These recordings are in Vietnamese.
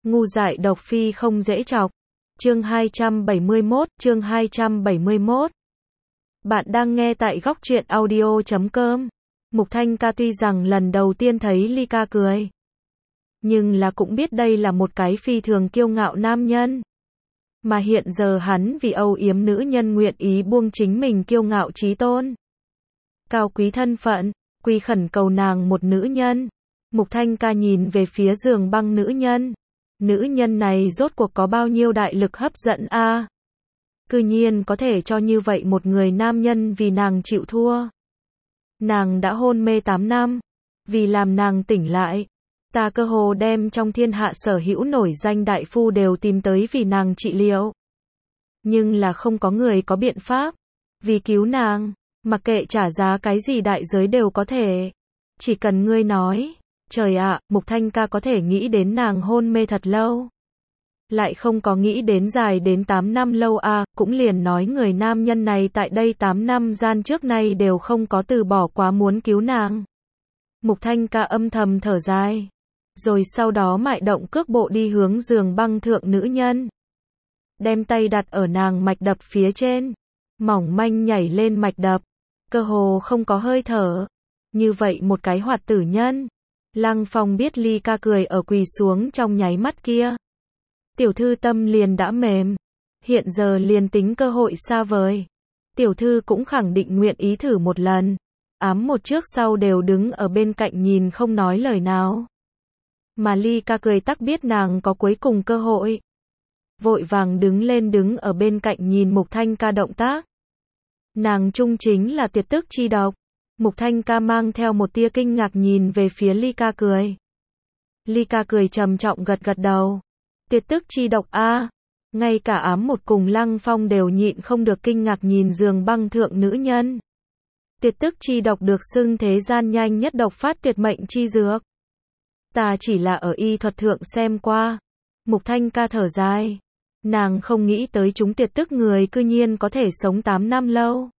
Ngu dại độc phi không dễ chọc. Chương 271. Bạn đang nghe tại góc truyện audio.com. Mục Thanh Ca tuy rằng lần đầu tiên thấy Ly Ca cười, nhưng là cũng biết đây là một cái phi thường kiêu ngạo nam nhân. Mà hiện giờ hắn vì âu yếm nữ nhân nguyện ý buông chính mình kiêu ngạo chí tôn, cao quý thân phận, quy khẩn cầu nàng một nữ nhân. Mục Thanh Ca nhìn về phía giường băng nữ nhân. Nữ nhân này rốt cuộc có bao nhiêu đại lực hấp dẫn a? Cư nhiên có thể cho như vậy một người nam nhân vì nàng chịu thua. Nàng đã hôn mê 8 năm. Vì làm nàng tỉnh lại, ta cơ hồ đem trong thiên hạ sở hữu nổi danh đại phu đều tìm tới vì nàng trị liệu. Nhưng là không có người có biện pháp. Vì cứu nàng, mặc kệ trả giá cái gì đại giới đều có thể. Chỉ cần ngươi nói. Trời ạ, Mục Thanh Ca có thể nghĩ đến nàng hôn mê thật lâu. Lại không có nghĩ đến dài đến 8 năm lâu a, cũng liền nói người nam nhân này tại đây 8 năm gian trước nay đều không có từ bỏ quá muốn cứu nàng. Mục Thanh Ca âm thầm thở dài. Rồi sau đó mại động cước bộ đi hướng giường băng thượng nữ nhân. Đem tay đặt ở nàng mạch đập phía trên. Mỏng manh nhảy lên mạch đập. Cơ hồ không có hơi thở. Như vậy một cái hoạt tử nhân. Lăng Phong biết Ly Ca cười ở quỳ xuống trong nháy mắt kia. Tiểu thư tâm liền đã mềm. Hiện giờ liền tính cơ hội xa vời. Tiểu thư cũng khẳng định nguyện ý thử một lần. Ám một trước sau đều đứng ở bên cạnh nhìn không nói lời nào. Mà Ly Ca cười tắc biết nàng có cuối cùng cơ hội. Vội vàng đứng lên đứng ở bên cạnh nhìn Mục Thanh Ca động tác. Nàng trung chính là tuyệt tức chi độc. Mục Thanh Ca mang theo một tia kinh ngạc nhìn về phía Ly Ca cười. Ly Ca cười trầm trọng gật gật đầu. Tuyệt tức chi độc a, ngay cả ám một cùng Lăng Phong đều nhịn không được kinh ngạc nhìn giường băng thượng nữ nhân. Tuyệt tức chi độc được xưng thế gian nhanh nhất độc phát tuyệt mệnh chi dược. Ta chỉ là ở y thuật thượng xem qua. Mục Thanh Ca thở dài. Nàng không nghĩ tới chúng tuyệt tức người cư nhiên có thể sống 8 năm lâu.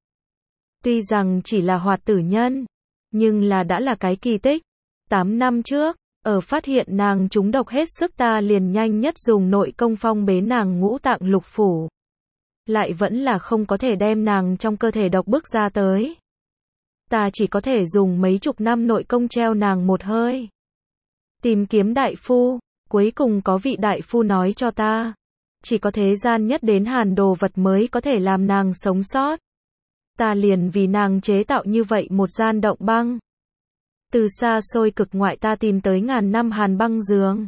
Tuy rằng chỉ là hoạt tử nhân, nhưng là đã là cái kỳ tích. 8 năm trước, ở phát hiện nàng trúng độc hết sức ta liền nhanh nhất dùng nội công phong bế nàng ngũ tạng lục phủ. Lại vẫn là không có thể đem nàng trong cơ thể độc bức ra tới. Ta chỉ có thể dùng mấy chục năm nội công treo nàng một hơi. Tìm kiếm đại phu, cuối cùng có vị đại phu nói cho ta. Chỉ có thế gian nhất đến hàn đồ vật mới có thể làm nàng sống sót. Ta liền vì nàng chế tạo như vậy một gian động băng. Từ xa xôi cực ngoại ta tìm tới ngàn năm hàn băng giường.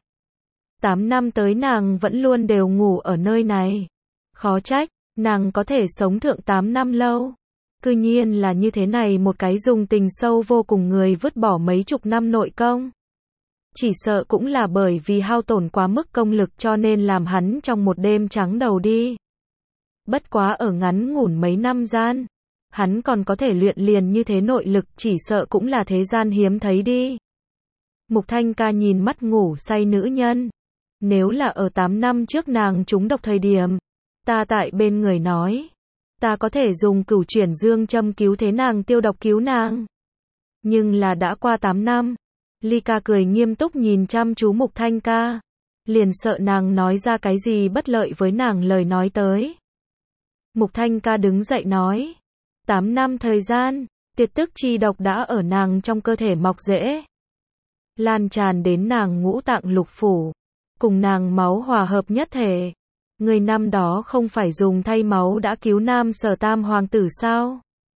8 năm tới nàng vẫn luôn đều ngủ ở nơi này. Khó trách, nàng có thể sống thượng 8 năm lâu. Cư nhiên là như thế này một cái dùng tình sâu vô cùng người vứt bỏ mấy chục năm nội công. Chỉ sợ cũng là bởi vì hao tổn quá mức công lực cho nên làm hắn trong một đêm trắng đầu đi. Bất quá ở ngắn ngủn mấy năm gian. Hắn còn có thể luyện liền như thế nội lực chỉ sợ cũng là thế gian hiếm thấy đi. Mục Thanh Ca nhìn mắt ngủ say nữ nhân. Nếu là ở 8 năm trước nàng trúng độc thời điểm, ta tại bên người nói, ta có thể dùng cửu chuyển dương châm cứu thế nàng tiêu độc cứu nàng. Nhưng là đã qua 8 năm, Ly Ca cười nghiêm túc nhìn chăm chú Mục Thanh Ca, liền sợ nàng nói ra cái gì bất lợi với nàng lời nói tới. Mục Thanh Ca đứng dậy nói, 8 năm thời gian, tuyệt tức chi độc đã ở nàng trong cơ thể mọc rễ. Lan tràn đến nàng ngũ tạng lục phủ, cùng nàng máu hòa hợp nhất thể. Người năm đó không phải dùng thay máu đã cứu Nam Sở Tam hoàng tử sao?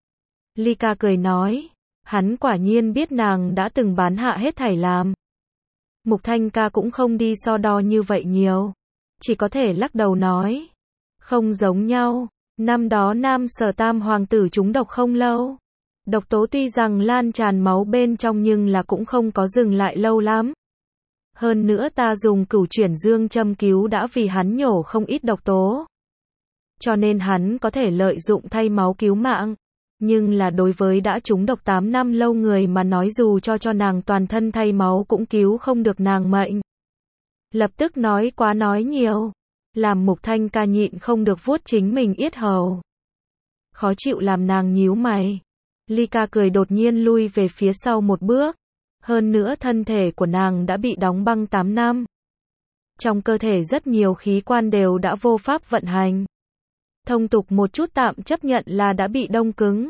Ly Ca cười nói, hắn quả nhiên biết nàng đã từng bán hạ hết thảy làm. Mục Thanh Ca cũng không đi so đo như vậy nhiều, chỉ có thể lắc đầu nói, không giống nhau. Năm đó Nam Sở Tam hoàng tử trúng độc không lâu. Độc tố tuy rằng lan tràn máu bên trong nhưng là cũng không có dừng lại lâu lắm. Hơn nữa ta dùng cửu chuyển dương châm cứu đã vì hắn nhổ không ít độc tố. Cho nên hắn có thể lợi dụng thay máu cứu mạng. Nhưng là đối với đã trúng độc 8 năm lâu người mà nói dù cho nàng toàn thân thay máu cũng cứu không được nàng mệnh. Lập tức nói quá nói nhiều. Làm Mục Thanh Ca nhịn không được vuốt chính mình yết hầu. Khó chịu làm nàng nhíu mày. Ly Ca cười đột nhiên lui về phía sau một bước. Hơn nữa thân thể của nàng đã bị đóng băng 8 năm. Trong cơ thể rất nhiều khí quan đều đã vô pháp vận hành. Thông tục một chút tạm chấp nhận là đã bị đông cứng.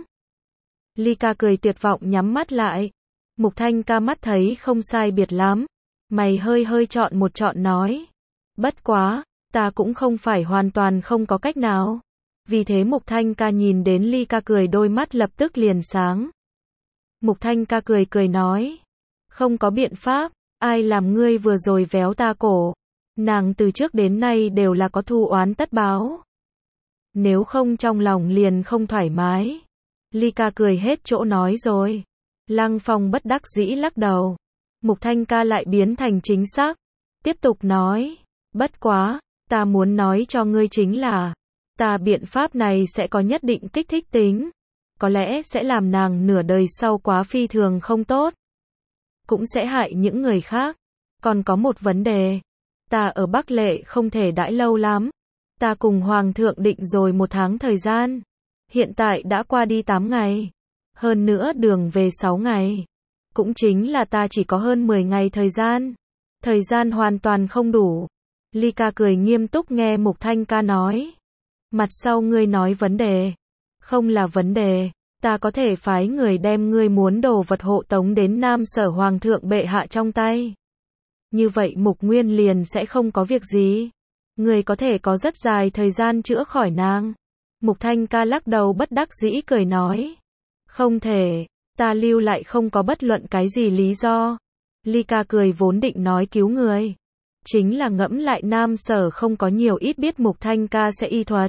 Ly Ca cười tuyệt vọng nhắm mắt lại. Mục Thanh Ca mắt thấy không sai biệt lắm. Mày hơi hơi chọn một chọn nói. Bất quá, ta cũng không phải hoàn toàn không có cách nào. Vì thế Mục Thanh Ca nhìn đến Ly Ca cười đôi mắt lập tức liền sáng. Mục Thanh Ca cười cười nói. Không có biện pháp, ai làm ngươi vừa rồi véo ta cổ. Nàng từ trước đến nay đều là có thù oán tất báo. Nếu không trong lòng liền không thoải mái. Ly Ca cười hết chỗ nói rồi. Lăng Phong bất đắc dĩ lắc đầu. Mục Thanh Ca lại biến thành chính xác. Tiếp tục nói. Bất quá, ta muốn nói cho ngươi chính là, ta biện pháp này sẽ có nhất định kích thích tính. Có lẽ sẽ làm nàng nửa đời sau quá phi thường không tốt. Cũng sẽ hại những người khác. Còn có một vấn đề. Ta ở Bắc Lệ không thể đãi lâu lắm. Ta cùng Hoàng thượng định rồi 1 tháng thời gian. Hiện tại đã qua đi 8 ngày. Hơn nữa đường về 6 ngày. Cũng chính là ta chỉ có hơn 10 ngày thời gian. Thời gian hoàn toàn không đủ. Ly Ca cười nghiêm túc nghe Mục Thanh Ca nói. Mặt sau ngươi nói vấn đề. Không là vấn đề. Ta có thể phái người đem ngươi muốn đồ vật hộ tống đến Nam Sở Hoàng thượng bệ hạ trong tay. Như vậy Mục Nguyên liền sẽ không có việc gì. Ngươi có thể có rất dài thời gian chữa khỏi nàng. Mục Thanh Ca lắc đầu bất đắc dĩ cười nói. Không thể, ta lưu lại không có bất luận cái gì lý do. Ly Ca cười vốn định nói cứu người. Chính là ngẫm lại Nam Sở không có nhiều ít biết Mục Thanh Ca sẽ y thuật.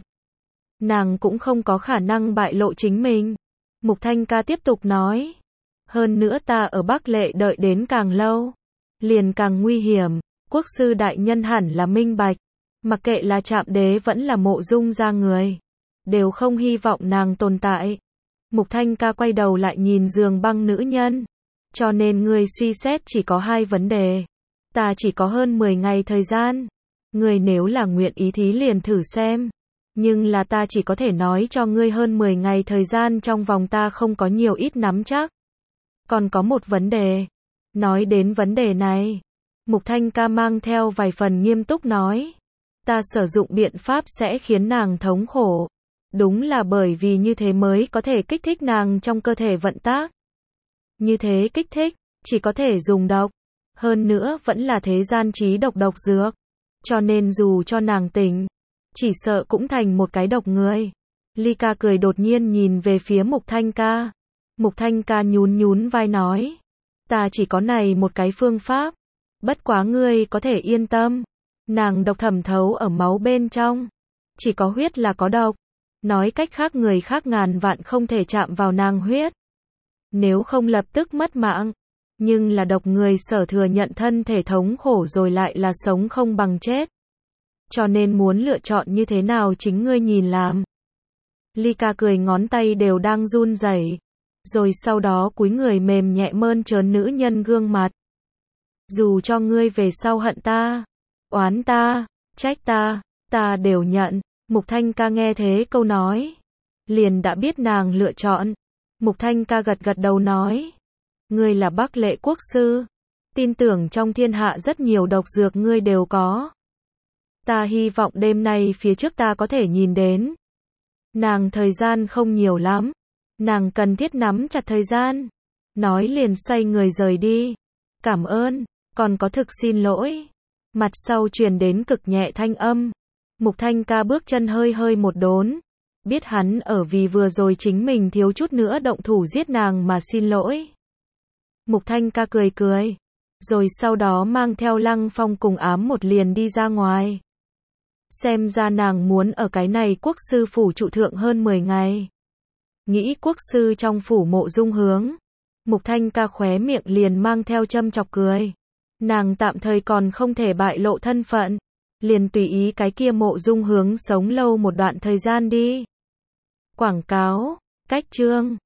Nàng cũng không có khả năng bại lộ chính mình. Mục Thanh Ca tiếp tục nói. Hơn nữa ta ở Bắc Lệ đợi đến càng lâu. Liền càng nguy hiểm. Quốc sư đại nhân hẳn là minh bạch. Mặc kệ là Trạm Đế vẫn là Mộ Dung gia người. Đều không hy vọng nàng tồn tại. Mục Thanh Ca quay đầu lại nhìn Giường Băng nữ nhân. Cho nên ngươi suy xét chỉ có 2 vấn đề. Ta chỉ có hơn 10 ngày thời gian. Ngươi nếu là nguyện ý thí liền thử xem. Nhưng là ta chỉ có thể nói cho ngươi hơn 10 ngày thời gian trong vòng ta không có nhiều ít nắm chắc. Còn có một vấn đề. Nói đến vấn đề này. Mục Thanh Ca mang theo vài phần nghiêm túc nói. Ta sử dụng biện pháp sẽ khiến nàng thống khổ. Đúng là bởi vì như thế mới có thể kích thích nàng trong cơ thể vận tác. Như thế kích thích, chỉ có thể dùng độc. Hơn nữa vẫn là thế gian chí độc dược. Cho nên dù cho nàng tỉnh, chỉ sợ cũng thành một cái độc người. Ly Ca cười đột nhiên nhìn về phía Mục Thanh Ca. Mục Thanh Ca nhún vai nói. Ta chỉ có này một cái phương pháp. Bất quá ngươi có thể yên tâm. Nàng độc thẩm thấu ở máu bên trong. Chỉ có huyết là có độc. Nói cách khác người khác ngàn vạn không thể chạm vào nàng huyết. Nếu không lập tức mất mạng. Nhưng là độc người sở thừa nhận thân thể thống khổ rồi lại là sống không bằng chết. Cho nên muốn lựa chọn như thế nào chính ngươi nhìn làm. Ly Ca cười ngón tay đều đang run rẩy. Rồi sau đó cúi người mềm nhẹ mơn trớn nữ nhân gương mặt. Dù cho ngươi về sau hận ta, oán ta, trách ta, ta đều nhận. Mục Thanh Ca nghe thế câu nói. Liền đã biết nàng lựa chọn. Mục Thanh Ca gật gật đầu nói. Ngươi là Bắc Lệ quốc sư. Tin tưởng trong thiên hạ rất nhiều độc dược ngươi đều có. Ta hy vọng đêm nay phía trước ta có thể nhìn đến. Nàng thời gian không nhiều lắm. Nàng cần thiết nắm chặt thời gian. Nói liền xoay người rời đi. Cảm ơn, còn có thực xin lỗi. Mặt sau truyền đến cực nhẹ thanh âm. Mục Thanh Ca bước chân hơi hơi một đốn. Biết hắn ở vì vừa rồi chính mình thiếu chút nữa động thủ giết nàng mà xin lỗi. Mục Thanh Ca cười cười. Rồi sau đó mang theo Lăng Phong cùng Ám Một liền đi ra ngoài. Xem ra nàng muốn ở cái này quốc sư phủ trụ thượng hơn 10 ngày. Nghĩ quốc sư trong phủ Mộ Dung Hướng. Mục Thanh Ca khóe miệng liền mang theo châm chọc cười. Nàng tạm thời còn không thể bại lộ thân phận. Liền tùy ý cái kia Mộ Dung Hướng sống lâu một đoạn thời gian đi. Quảng cáo, cách chương.